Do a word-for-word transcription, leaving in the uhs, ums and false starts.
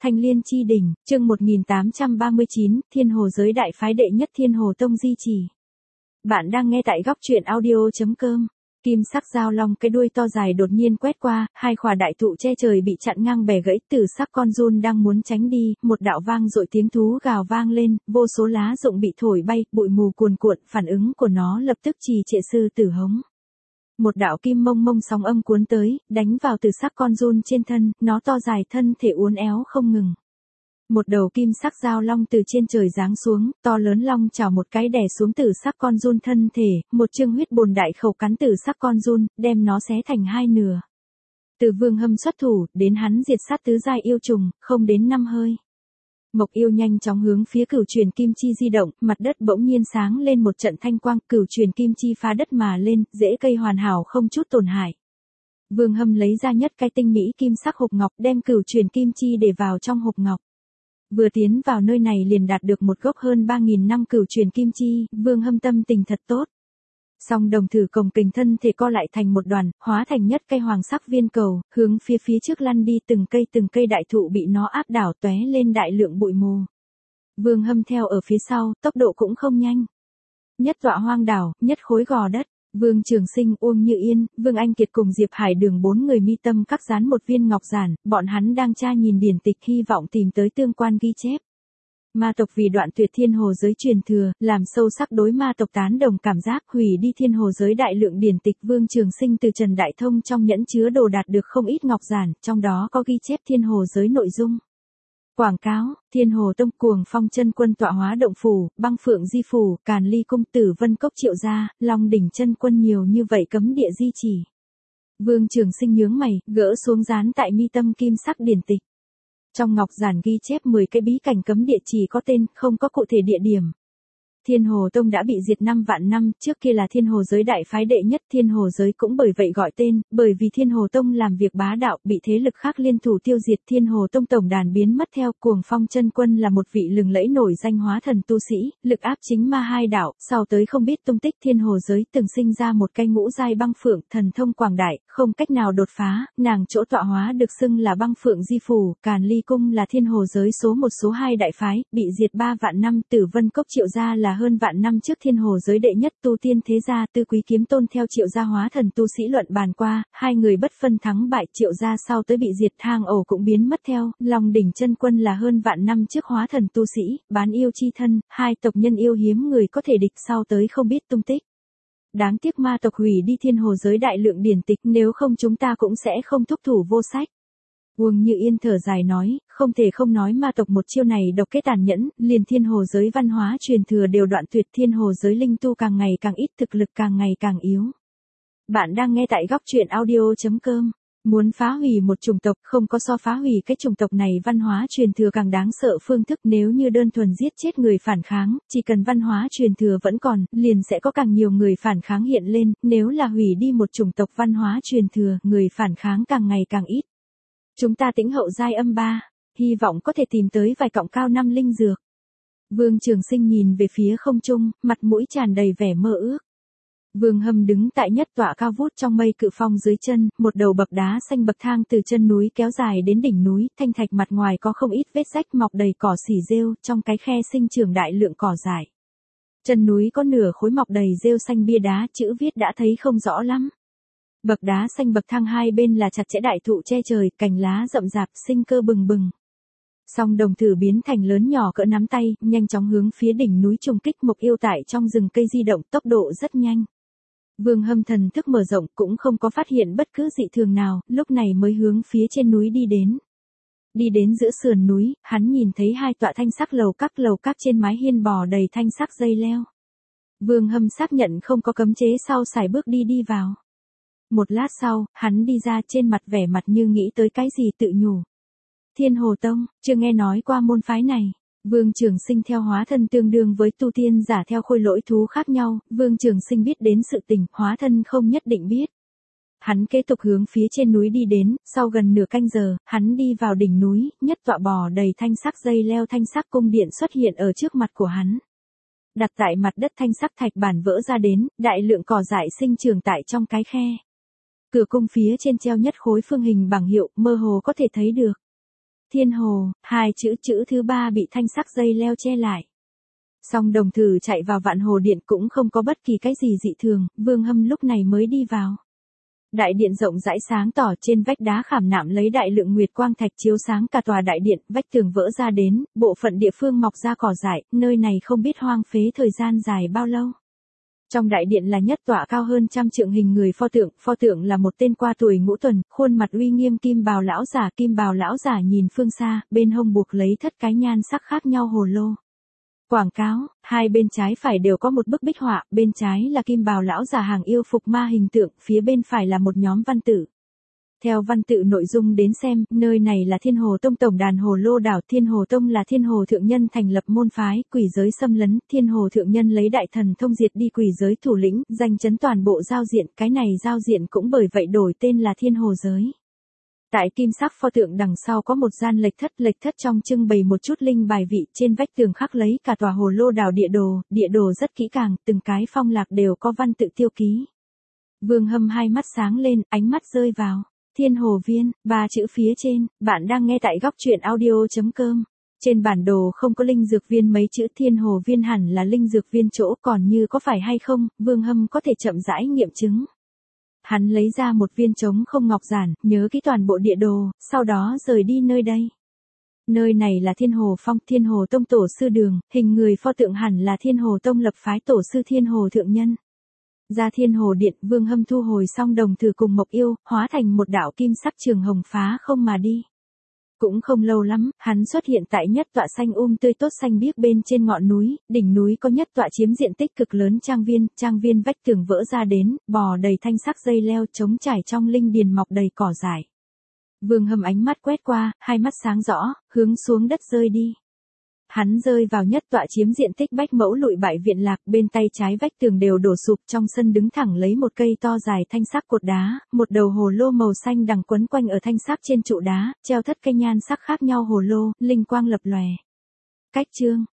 Thanh Liên chi đỉnh, chương một nghìn tám trăm ba mươi chín, Thiên Hồ giới đại phái đệ nhất Thiên Hồ Tông di chỉ. Bạn đang nghe tại góc truyện audio chấm com. Kim sắc dao long cái đuôi to dài đột nhiên quét qua, hai khỏa đại thụ che trời bị chặn ngang bẻ gãy, tử sắc con giun đang muốn tránh đi, một đạo vang dội tiếng thú gào vang lên, vô số lá rụng bị thổi bay, bụi mù cuồn cuộn, phản ứng của nó lập tức trì trệ sư tử hống. Một đạo kim mông mông sóng âm cuốn tới, đánh vào tử sắc con giun trên thân, nó to dài thân thể uốn éo không ngừng. Một đầu kim sắc dao long từ trên trời giáng xuống, to lớn long chảo một cái đè xuống tử sắc con giun thân thể, một chương huyết bồn đại khẩu cắn tử sắc con giun, đem nó xé thành hai nửa. Từ Vương Hâm xuất thủ, đến hắn diệt sát tứ giai yêu trùng, không đến năm hơi. Mộc yêu nhanh chóng hướng phía cửu truyền kim chi di động, mặt đất bỗng nhiên sáng lên một trận thanh quang, cửu truyền kim chi phá đất mà lên, rễ cây hoàn hảo không chút tổn hại. Vương Hâm lấy ra nhất cái tinh mỹ kim sắc hộp ngọc, đem cửu truyền kim chi để vào trong hộp ngọc. Vừa tiến vào nơi này liền đạt được một gốc hơn ba nghìn năm cửu truyền kim chi, Vương Hâm tâm tình thật tốt. Song đồng thử cồng kềnh thân thể co lại thành một đoàn, hóa thành nhất cây hoàng sắc viên cầu, hướng phía phía trước lăn đi, từng cây từng cây đại thụ bị nó áp đảo tóe lên đại lượng bụi mù. Vương Hâm theo ở phía sau, tốc độ cũng không nhanh. Nhất tọa hoang đảo, nhất khối gò đất. Vương Trường Sinh, Uông Như Yên, Vương Anh Kiệt cùng Diệp Hải Đường bốn người mi tâm các dán một viên ngọc giản, bọn hắn đang tra nhìn điển tịch hy vọng tìm tới tương quan ghi chép. Ma tộc vì đoạn tuyệt thiên hồ giới truyền thừa, làm sâu sắc đối ma tộc tán đồng cảm giác, hủy đi thiên hồ giới đại lượng điển tịch. Vương Trường Sinh từ Trần Đại Thông trong nhẫn chứa đồ đạt được không ít ngọc giản, trong đó có ghi chép thiên hồ giới nội dung. Quảng cáo, Thiên Hồ Tông, Cuồng Phong Chân Quân tọa hóa động phủ, Băng Phượng Di phủ, Càn Ly cung, Tử Vân Cốc Triệu gia, Long Đỉnh Chân Quân, nhiều như vậy cấm địa di chỉ. Vương Trường Sinh nhướng mày, gỡ xuống dán tại mi tâm kim sắc điển tịch. Trong ngọc giản ghi chép mười cái bí cảnh cấm địa, chỉ có tên, không có cụ thể địa điểm. Thiên Hồ Tông đã bị diệt năm vạn năm, trước kia là Thiên Hồ giới đại phái đệ nhất, Thiên Hồ giới cũng bởi vậy gọi tên, bởi vì Thiên Hồ Tông làm việc bá đạo, bị thế lực khác liên thủ tiêu diệt. Thiên Hồ Tông tổng đàn biến mất theo. Cuồng Phong Chân Quân là một vị lừng lẫy nổi danh hóa thần tu sĩ, lực áp chính ma hai đạo, sau tới không biết tung tích. Thiên Hồ giới từng sinh ra một cây ngũ giai Băng Phượng, thần thông quảng đại, không cách nào đột phá, nàng chỗ tọa hóa được xưng là Băng Phượng Di phủ. Càn Ly cung là Thiên Hồ giới số một số hai đại phái, bị diệt ba vạn năm. Tử Vân Cốc Triệu gia là hơn vạn năm trước Thiên Hồ giới đệ nhất tu tiên thế gia, Tư Quý Kiếm Tôn theo Triệu gia hóa thần tu sĩ luận bàn qua, hai người bất phân thắng bại. Triệu gia sau tới bị diệt, Thang Ổ cũng biến mất theo. Long Đỉnh Chân Quân là hơn vạn năm trước hóa thần tu sĩ, bán yêu chi thân, hai tộc nhân yêu hiếm người có thể địch, sau tới không biết tung tích. Đáng tiếc ma tộc hủy đi Thiên Hồ giới đại lượng điển tịch, nếu không chúng ta cũng sẽ không thúc thủ vô sách. Uông Như Yên thở dài nói, không thể không nói ma tộc một chiêu này độc kết tàn nhẫn, liền thiên hồ giới văn hóa truyền thừa đều đoạn tuyệt, thiên hồ giới linh tu càng ngày càng ít, thực lực càng ngày càng yếu. Bạn đang nghe tại góc truyện audio chấm com. Muốn phá hủy một chủng tộc, không có so phá hủy cái chủng tộc này văn hóa truyền thừa càng đáng sợ phương thức. Nếu như đơn thuần giết chết người phản kháng, chỉ cần văn hóa truyền thừa vẫn còn, liền sẽ có càng nhiều người phản kháng hiện lên. Nếu là hủy đi một chủng tộc văn hóa truyền thừa, người phản kháng càng ngày càng ít. Chúng ta tĩnh hậu giai âm ba, hy vọng có thể tìm tới vài cọng cao năm linh dược. Vương Trường Sinh nhìn về phía không trung, mặt mũi tràn đầy vẻ mơ ước. Vương Hâm đứng tại nhất tọa cao vút trong mây cự phong dưới chân, một đầu bậc đá xanh bậc thang từ chân núi kéo dài đến đỉnh núi, thanh thạch mặt ngoài có không ít vết rách, mọc đầy cỏ xỉ rêu, trong cái khe sinh trưởng đại lượng cỏ dại. Chân núi có nửa khối mọc đầy rêu xanh, bia đá, chữ viết đã thấy không rõ lắm. Bậc đá xanh bậc thang hai bên là chặt chẽ đại thụ che trời, cành lá rậm rạp, sinh cơ bừng bừng. Song đồng thử biến thành lớn nhỏ cỡ nắm tay, nhanh chóng hướng phía đỉnh núi trùng kích. Mộc yêu tại trong rừng cây di động, tốc độ rất nhanh. Vương Hâm thần thức mở rộng, cũng không có phát hiện bất cứ dị thường nào, lúc này mới hướng phía trên núi đi đến. Đi đến giữa sườn núi, hắn nhìn thấy hai tọa thanh sắc lầu các, lầu các trên mái hiên bò đầy thanh sắc dây leo. Vương Hâm xác nhận không có cấm chế sau sải bước đi đi vào. Một lát sau, hắn đi ra, trên mặt vẻ mặt như nghĩ tới cái gì tự nhủ. Thiên Hồ Tông, chưa nghe nói qua môn phái này. Vương Trường Sinh theo hóa thân tương đương với tu tiên giả theo khôi lỗi thú khác nhau, Vương Trường Sinh biết đến sự tình, hóa thân không nhất định biết. Hắn kế tục hướng phía trên núi đi đến, sau gần nửa canh giờ, hắn đi vào đỉnh núi, nhất tọa bò đầy thanh sắc dây leo, thanh sắc cung điện xuất hiện ở trước mặt của hắn. Đặt tại mặt đất thanh sắc thạch bản vỡ ra đến, đại lượng cỏ dại sinh trưởng tại trong cái khe. Cửa cung phía trên treo nhất khối phương hình bảng hiệu, mơ hồ có thể thấy được. Thiên hồ, hai chữ chữ thứ ba bị thanh sắc dây leo che lại. Song đồng thử chạy vào Vạn Hồ Điện cũng không có bất kỳ cái gì dị thường, Vương Hâm lúc này mới đi vào. Đại điện rộng rãi sáng tỏ, trên vách đá khảm nạm lấy đại lượng nguyệt quang thạch chiếu sáng cả tòa đại điện, vách tường vỡ ra đến, bộ phận địa phương mọc ra cỏ dại, nơi này không biết hoang phế thời gian dài bao lâu. Trong đại điện là nhất tọa cao hơn trăm trượng hình người pho tượng, pho tượng là một tên qua tuổi ngũ tuần, khuôn mặt uy nghiêm kim bào lão giả, kim bào lão giả nhìn phương xa, bên hông buộc lấy thất cái nhan sắc khác nhau hồ lô. Quảng cáo, hai bên trái phải đều có một bức bích họa, bên trái là kim bào lão giả hàng yêu phục ma hình tượng, phía bên phải là một nhóm văn tự. Theo văn tự nội dung đến xem, nơi này là Thiên Hồ Tông tổng đàn Hồ Lô đảo, Thiên Hồ Tông là Thiên Hồ thượng nhân thành lập môn phái, quỷ giới xâm lấn, Thiên Hồ thượng nhân lấy đại thần thông diệt đi quỷ giới thủ lĩnh, danh chấn toàn bộ giao diện, cái này giao diện cũng bởi vậy đổi tên là Thiên Hồ giới. Tại kim sắc pho tượng đằng sau có một gian lệch thất, lệch thất trong trưng bày một chút linh bài vị, trên vách tường khắc lấy cả tòa Hồ Lô đảo địa đồ, địa đồ rất kỹ càng, từng cái phong lạc đều có văn tự tiêu ký. Vương Hâm hai mắt sáng lên, ánh mắt rơi vào Thiên Hồ Viên, ba chữ phía trên, bạn đang nghe tại góc truyện audio chấm com. Trên bản đồ không có linh dược viên mấy chữ, Thiên Hồ Viên hẳn là linh dược viên chỗ, còn như có phải hay không, Vương Hâm có thể chậm rãi nghiệm chứng. Hắn lấy ra một viên trống không ngọc giản, nhớ kỹ toàn bộ địa đồ, sau đó rời đi nơi đây. Nơi này là Thiên Hồ Phong, Thiên Hồ Tông tổ sư đường, hình người pho tượng hẳn là Thiên Hồ Tông lập phái tổ sư Thiên Hồ thượng nhân. Ra Thiên Hồ Điện, Vương Hâm thu hồi xong đồng thử cùng Mộc Yêu, hóa thành một đạo kim sắc trường hồng phá không mà đi. Cũng không lâu lắm, hắn xuất hiện tại nhất tọa xanh um tươi tốt xanh biếc bên trên ngọn núi, đỉnh núi có nhất tọa chiếm diện tích cực lớn trang viên, trang viên vách tường vỡ ra đến, bò đầy thanh sắc dây leo trống trải trong linh điền mọc đầy cỏ dại. Vương Hâm ánh mắt quét qua, hai mắt sáng rõ, hướng xuống đất rơi đi. Hắn rơi vào nhất tọa chiếm diện tích bách mẫu lụi bại viện lạc, bên tay trái vách tường đều đổ sụp, trong sân đứng thẳng lấy một cây to dài thanh sắc cột đá, một đầu hồ lô màu xanh đằng quấn quanh ở thanh sắc trên trụ đá, treo thất cây nhan sắc khác nhau hồ lô, linh quang lập lòe. Cách chương,